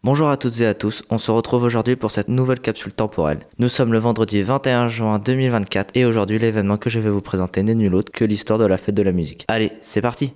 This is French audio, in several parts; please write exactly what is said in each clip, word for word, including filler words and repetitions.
Bonjour à toutes et à tous, on se retrouve aujourd'hui pour cette nouvelle capsule temporelle. Nous sommes le vendredi vingt et un juin deux mille vingt-quatre et aujourd'hui l'événement que je vais vous présenter n'est nul autre que l'histoire de la fête de la musique. Allez, c'est parti!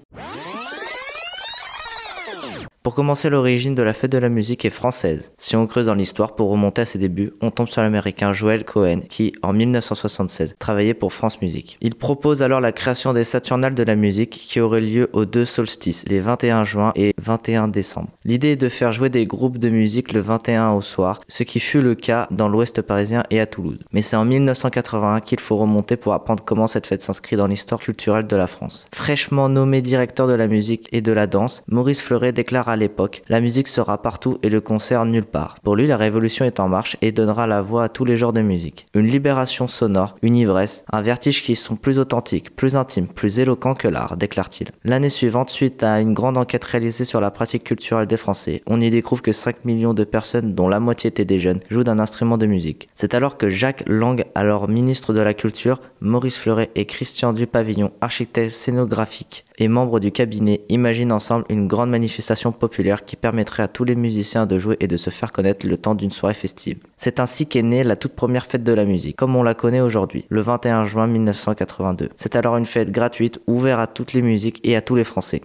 Pour commencer, l'origine de la fête de la musique est française. Si on creuse dans l'histoire pour remonter à ses débuts, on tombe sur l'américain Joel Cohen qui, en mille neuf cent soixante-seize, travaillait pour France Musique. Il propose alors la création des Saturnales de la musique qui auraient lieu aux deux solstices, les vingt et un juin et vingt et un décembre. L'idée est de faire jouer des groupes de musique le vingt et un au soir, ce qui fut le cas dans l'ouest parisien et à Toulouse. Mais c'est en mille neuf cent quatre-vingt-un qu'il faut remonter pour apprendre comment cette fête s'inscrit dans l'histoire culturelle de la France. Fraîchement nommé directeur de la musique et de la danse, Maurice Fleuret déclare à l'époque: la musique sera partout et le concert nulle part. Pour lui, la révolution est en marche et donnera la voix à tous les genres de musique. Une libération sonore, une ivresse, un vertige qui sont plus authentiques, plus intimes, plus éloquents que l'art, déclare-t-il. L'année suivante, suite à une grande enquête réalisée sur la pratique culturelle des Français, on y découvre que cinq millions de personnes, dont la moitié étaient des jeunes, jouent d'un instrument de musique. C'est alors que Jacques Lang, alors ministre de la Culture, Maurice Fleuret et Christian Dupavillon, architecte scénographique et membres du cabinet, imaginent ensemble une grande manifestation populaire qui permettrait à tous les musiciens de jouer et de se faire connaître le temps d'une soirée festive. C'est ainsi qu'est née la toute première fête de la musique, comme on la connaît aujourd'hui, le vingt et un juin mille neuf cent quatre-vingt-deux. C'est alors une fête gratuite, ouverte à toutes les musiques et à tous les Français.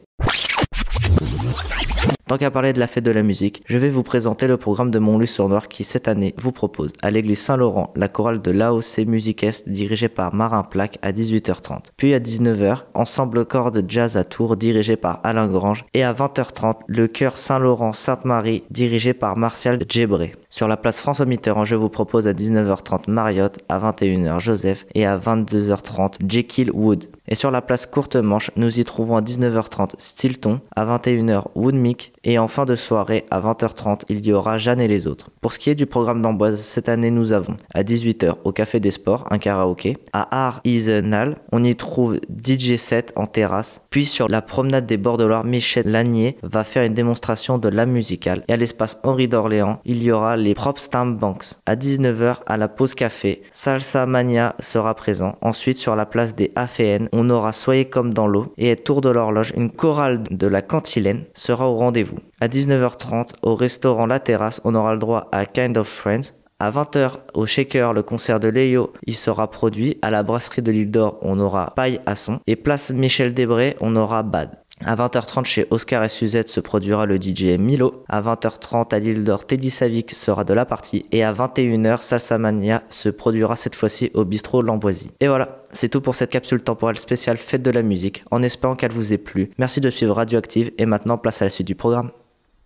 Tant qu'à parler de la fête de la musique, je vais vous présenter le programme de Montluçon-sur-Loire qui, cette année, vous propose à l'église Saint-Laurent la chorale de l'A O C Music Est dirigée par Marin Plaque à dix-huit heures trente. Puis à dix-neuf heures, ensemble corde jazz à Tours dirigé par Alain Grange. Et à vingt heures trente, le chœur Saint-Laurent-Sainte-Marie dirigé par Martial Djebré. Sur la place François Mitterrand, je vous propose à dix-neuf heures trente Mariotte, à vingt et une heures Joseph et à vingt-deux heures trente Jekyll Wood. Et sur la place Courtemanche, nous y trouvons à dix-neuf heures trente Stilton, à vingt et une heures Woodmick et en fin de soirée à vingt heures trente, il y aura Jeanne et les autres. Pour ce qui est du programme d'Amboise, cette année nous avons à dix-huit heures au Café des Sports, un karaoké. À Art-Isenal, on y trouve D J set en terrasse. Puis sur la promenade des bords de Loire, Michel Lanier va faire une démonstration de l'âme musicale. Et à l'espace Henri d'Orléans, il y aura les Prop Stamp Banks. À dix-neuf heures, à la pause café, Salsa Mania sera présent. Ensuite, sur la place des A F N, on aura Soyez comme dans l'eau. Et à Tour de l'Horloge, une chorale de la Cantilène sera au rendez-vous. À dix-neuf heures trente, au restaurant La Terrasse, on aura le droit à Kind of Friends. À vingt heures, au Shaker, le concert de Léo y sera produit. À la brasserie de l'Île d'Or, on aura Paille à son. Et place Michel Debré, on aura Bad. À vingt heures trente, chez Oscar et Suzette se produira le D J Milo. À vingt heures trente, à l'Île d'Or, Teddy Savic sera de la partie. Et à vingt et une heures, Salsa Mania se produira cette fois-ci au bistrot Lamboisie. Et voilà, c'est tout pour cette capsule temporelle spéciale Fête de la musique, en espérant qu'elle vous ait plu. Merci de suivre Radioactive et maintenant place à la suite du programme.